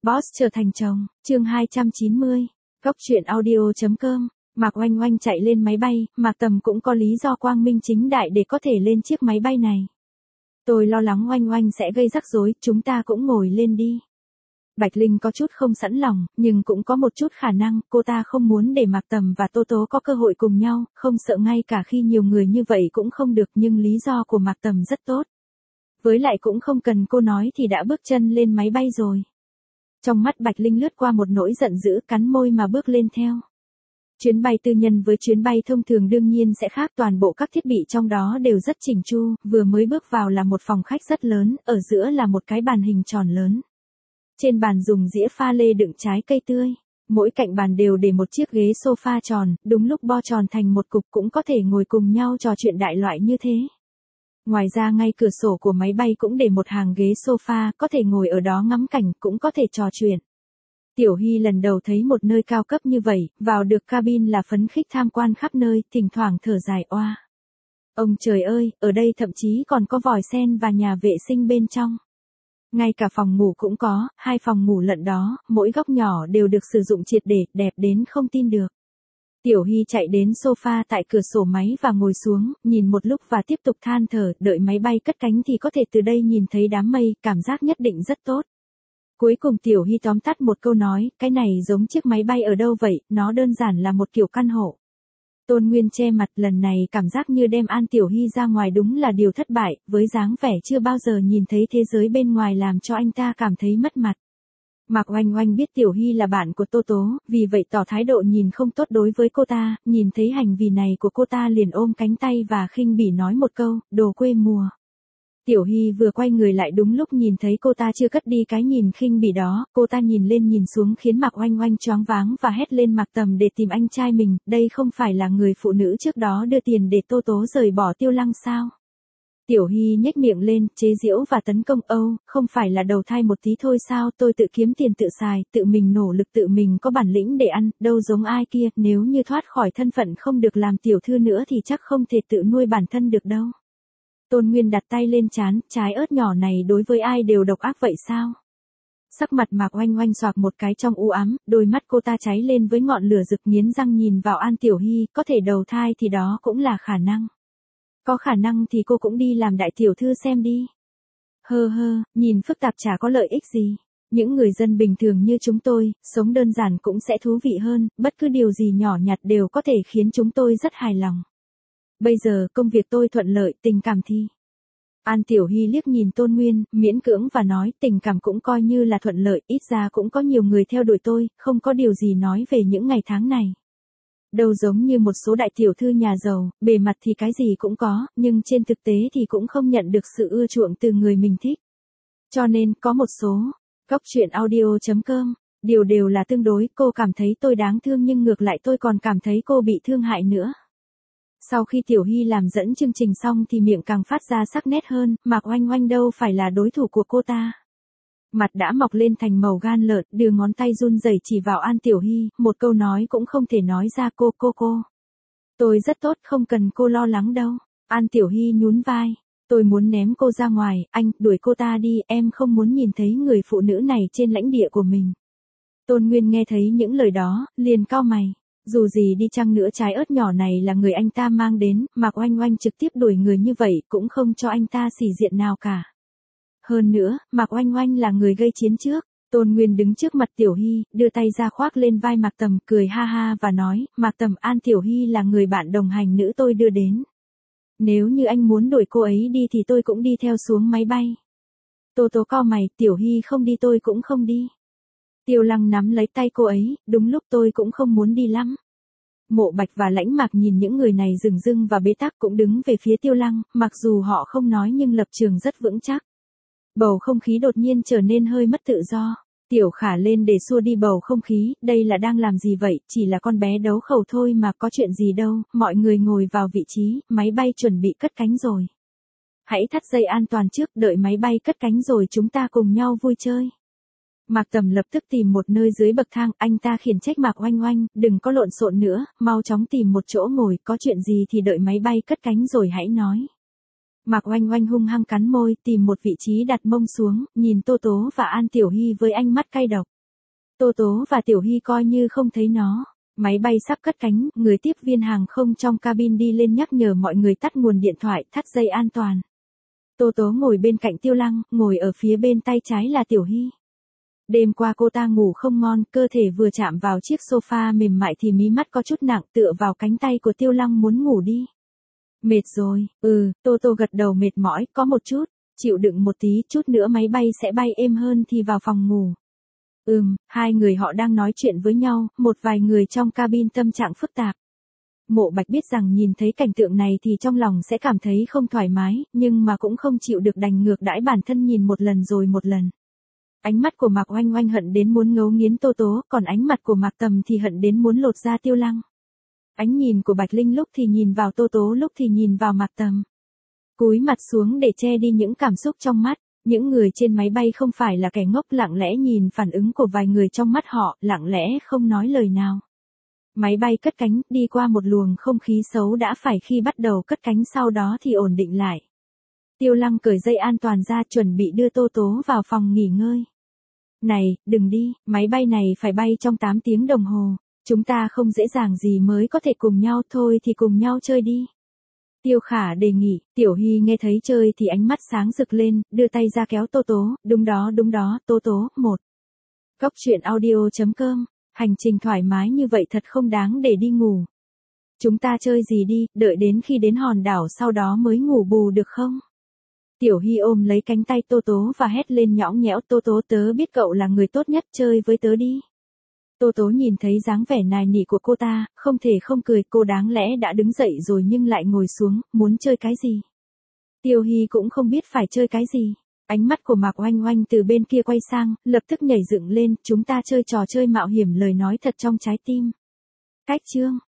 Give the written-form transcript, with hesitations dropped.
Boss trở thành chồng, chương 290, Góc truyện audio.com, Mạc Oanh Oanh chạy lên máy bay, Mạc Tầm cũng có lý do quang minh chính đại để có thể lên chiếc máy bay này. Tôi lo lắng Oanh Oanh sẽ gây rắc rối, chúng ta cũng ngồi lên đi. Bạch Linh có chút không sẵn lòng, nhưng cũng có một chút khả năng, cô ta không muốn để Mạc Tầm và Tố Tố có cơ hội cùng nhau, không sợ ngay cả khi nhiều người như vậy cũng không được, nhưng lý do của Mạc Tầm rất tốt. Với lại cũng không cần cô nói thì đã bước chân lên máy bay rồi. Trong mắt Bạch Linh lướt qua một nỗi giận dữ, cắn môi mà bước lên theo. Chuyến bay tư nhân với chuyến bay thông thường đương nhiên sẽ khác, toàn bộ các thiết bị trong đó đều rất chỉnh chu, vừa mới bước vào là một phòng khách rất lớn, ở giữa là một cái bàn hình tròn lớn. Trên bàn dùng dĩa pha lê đựng trái cây tươi, mỗi cạnh bàn đều để một chiếc ghế sofa tròn, đúng lúc bo tròn thành một cục cũng có thể ngồi cùng nhau trò chuyện đại loại như thế. Ngoài ra ngay cửa sổ của máy bay cũng để một hàng ghế sofa, có thể ngồi ở đó ngắm cảnh, cũng có thể trò chuyện. Tiểu Hy lần đầu thấy một nơi cao cấp như vậy, vào được cabin là phấn khích tham quan khắp nơi, thỉnh thoảng thở dài oa. Ông trời ơi, ở đây thậm chí còn có vòi sen và nhà vệ sinh bên trong. Ngay cả phòng ngủ cũng có, 2 phòng ngủ lận đó, mỗi góc nhỏ đều được sử dụng triệt để, đẹp đến không tin được. Tiểu Hy chạy đến sofa tại cửa sổ máy và ngồi xuống, nhìn một lúc và tiếp tục than thở, đợi máy bay cất cánh thì có thể từ đây nhìn thấy đám mây, cảm giác nhất định rất tốt. Cuối cùng Tiểu Hy tóm tắt một câu nói, cái này giống chiếc máy bay ở đâu vậy, nó đơn giản là một kiểu căn hộ. Tôn Nguyên che mặt, lần này cảm giác như đem An Tiểu Hy ra ngoài đúng là điều thất bại, với dáng vẻ chưa bao giờ nhìn thấy thế giới bên ngoài làm cho anh ta cảm thấy mất mặt. Mạc Oanh Oanh biết Tiểu Hy là bạn của Tố Tố, vì vậy tỏ thái độ nhìn không tốt đối với cô ta, nhìn thấy hành vi này của cô ta liền ôm cánh tay và khinh bỉ nói một câu, đồ quê mùa. Tiểu Hy vừa quay người lại đúng lúc nhìn thấy cô ta chưa cất đi cái nhìn khinh bỉ đó, cô ta nhìn lên nhìn xuống khiến Mạc Oanh Oanh choáng váng và hét lên Mạc Tầm để tìm anh trai mình, đây không phải là người phụ nữ trước đó đưa tiền để Tố Tố rời bỏ Tiêu Lăng sao? Tiểu Hy nhếch miệng lên, chế giễu và tấn công, không phải là đầu thai một tí thôi sao, tôi tự kiếm tiền tự xài, tự mình nỗ lực tự mình có bản lĩnh để ăn, đâu giống ai kia, nếu như thoát khỏi thân phận không được làm tiểu thư nữa thì chắc không thể tự nuôi bản thân được đâu. Tôn Nguyên đặt tay lên trán, trái ớt nhỏ này đối với ai đều độc ác vậy sao? Sắc mặt Mạc Oanh Oanh xoạc một cái trong u ám, đôi mắt cô ta cháy lên với ngọn lửa rực, nghiến răng nhìn vào An Tiểu Hy, có thể đầu thai thì đó cũng là khả năng. Có khả năng thì cô cũng đi làm đại tiểu thư xem đi. Nhìn phức tạp chả có lợi ích gì. Những người dân bình thường như chúng tôi, sống đơn giản cũng sẽ thú vị hơn, bất cứ điều gì nhỏ nhặt đều có thể khiến chúng tôi rất hài lòng. Bây giờ công việc tôi thuận lợi, tình cảm thì. An Tiểu Hy liếc nhìn Tôn Nguyên, miễn cưỡng và nói, tình cảm cũng coi như là thuận lợi, ít ra cũng có nhiều người theo đuổi tôi, không có điều gì nói về những ngày tháng này. Đâu giống như một số đại tiểu thư nhà giàu, bề mặt thì cái gì cũng có, nhưng trên thực tế thì cũng không nhận được sự ưa chuộng từ người mình thích. Cho nên, có một số, Góc truyện audio.com, đều là tương đối, cô cảm thấy tôi đáng thương nhưng ngược lại tôi còn cảm thấy cô bị thương hại nữa. Sau khi Tiểu Hy làm dẫn chương trình xong thì miệng càng phát ra sắc nét hơn, Mạc Oanh Oanh đâu phải là đối thủ của cô ta. Mặt đã mọc lên thành màu gan lợn, đưa ngón tay run rẩy chỉ vào An Tiểu Hy, một câu nói cũng không thể nói ra, cô. Tôi rất tốt, không cần cô lo lắng đâu. An Tiểu Hy nhún vai. Tôi muốn ném cô ra ngoài, anh, đuổi cô ta đi, em không muốn nhìn thấy người phụ nữ này trên lãnh địa của mình. Tôn Nguyên nghe thấy những lời đó, liền cau mày. Dù gì đi chăng nữa trái ớt nhỏ này là người anh ta mang đến, Mạc Oanh Oanh trực tiếp đuổi người như vậy cũng không cho anh ta xỉ diện nào cả. Hơn nữa, Mạc Oanh Oanh là người gây chiến trước. Tôn Nguyên đứng trước mặt Tiểu Hy, đưa tay ra khoác lên vai Mạc Tầm, cười ha ha và nói, Mạc Tầm, An Tiểu Hy là người bạn đồng hành nữ tôi đưa đến. Nếu như anh muốn đuổi cô ấy đi thì tôi cũng đi theo xuống máy bay. Tố Tố cau mày, Tiểu Hy không đi tôi cũng không đi. Tiêu Lăng nắm lấy tay cô ấy, đúng lúc tôi cũng không muốn đi lắm. Mộ Bạch và Lãnh Mạc nhìn những người này dửng dưng và bế tắc cũng đứng về phía Tiêu Lăng, mặc dù họ không nói nhưng lập trường rất vững chắc. Bầu không khí đột nhiên trở nên hơi mất tự do. Tiểu Khả lên để xua đi bầu không khí, đây là đang làm gì vậy, chỉ là con bé đấu khẩu thôi mà có chuyện gì đâu, mọi người ngồi vào vị trí, máy bay chuẩn bị cất cánh rồi. Hãy thắt dây an toàn trước, đợi máy bay cất cánh rồi chúng ta cùng nhau vui chơi. Mạc Tầm lập tức tìm một nơi dưới bậc thang, anh ta khiển trách Mạc Oanh Oanh, đừng có lộn xộn nữa, mau chóng tìm một chỗ ngồi, có chuyện gì thì đợi máy bay cất cánh rồi hãy nói. Mạc Oanh Oanh hung hăng cắn môi, tìm một vị trí đặt mông xuống, nhìn Tố Tố và An Tiểu Hy với ánh mắt cay độc. Tô Tố và Tiểu Hy coi như không thấy nó. Máy bay sắp cất cánh, người tiếp viên hàng không trong cabin đi lên nhắc nhở mọi người tắt nguồn điện thoại, thắt dây an toàn. Tô Tố ngồi bên cạnh Tiêu Lăng, ngồi ở phía bên tay trái là Tiểu Hy. Đêm qua cô ta ngủ không ngon, cơ thể vừa chạm vào chiếc sofa mềm mại thì mí mắt có chút nặng, tựa vào cánh tay của Tiêu Lăng muốn ngủ đi. Mệt rồi, Tô Tô gật đầu, mệt mỏi, có một chút, chịu đựng một tí, chút nữa máy bay sẽ bay êm hơn thì vào phòng ngủ. Hai người họ đang nói chuyện với nhau, một vài người trong cabin tâm trạng phức tạp. Mộ Bạch biết rằng nhìn thấy cảnh tượng này thì trong lòng sẽ cảm thấy không thoải mái, nhưng mà cũng không chịu được đành ngược đãi bản thân nhìn một lần rồi một lần. Ánh mắt của Mạc Oanh Oanh hận đến muốn ngấu nghiến Tô Tố, còn ánh mặt của Mạc Tầm thì hận đến muốn lột da Tiêu Lăng. Ánh nhìn của Bạch Linh lúc thì nhìn vào Tô Tố, lúc thì nhìn vào Mạc Tầm. Cúi mặt xuống để che đi những cảm xúc trong mắt. Những người trên máy bay không phải là kẻ ngốc, lặng lẽ nhìn phản ứng của vài người trong mắt họ, lặng lẽ không nói lời nào. Máy bay cất cánh, đi qua một luồng không khí xấu đã phải khi bắt đầu cất cánh, sau đó thì ổn định lại. Tiêu Lăng cởi dây an toàn ra, chuẩn bị đưa Tô Tố vào phòng nghỉ ngơi. Này, đừng đi, máy bay này phải bay trong 8 tiếng đồng hồ. Chúng ta không dễ dàng gì mới có thể cùng nhau, thôi thì cùng nhau chơi đi. Tiêu Khả đề nghị. Tiểu Hy nghe thấy chơi thì ánh mắt sáng rực lên, đưa tay ra kéo Tô Tố, đúng đó, Tô Tố, 1. Cốc truyện audio.com, hành trình thoải mái như vậy thật không đáng để đi ngủ. Chúng ta chơi gì đi, đợi đến khi đến hòn đảo sau đó mới ngủ bù được không? Tiểu Hy ôm lấy cánh tay Tô Tố và hét lên nhõng nhẽo, Tô Tố, tớ biết cậu là người tốt nhất, chơi với tớ đi. Tô Tố nhìn thấy dáng vẻ nài nỉ của cô ta, không thể không cười, cô đáng lẽ đã đứng dậy rồi nhưng lại ngồi xuống, muốn chơi cái gì? Tiêu Hy cũng không biết phải chơi cái gì. Ánh mắt của Mạc Oanh Oanh từ bên kia quay sang, lập tức nhảy dựng lên, chúng ta chơi trò chơi mạo hiểm, lời nói thật trong trái tim. Cách chương.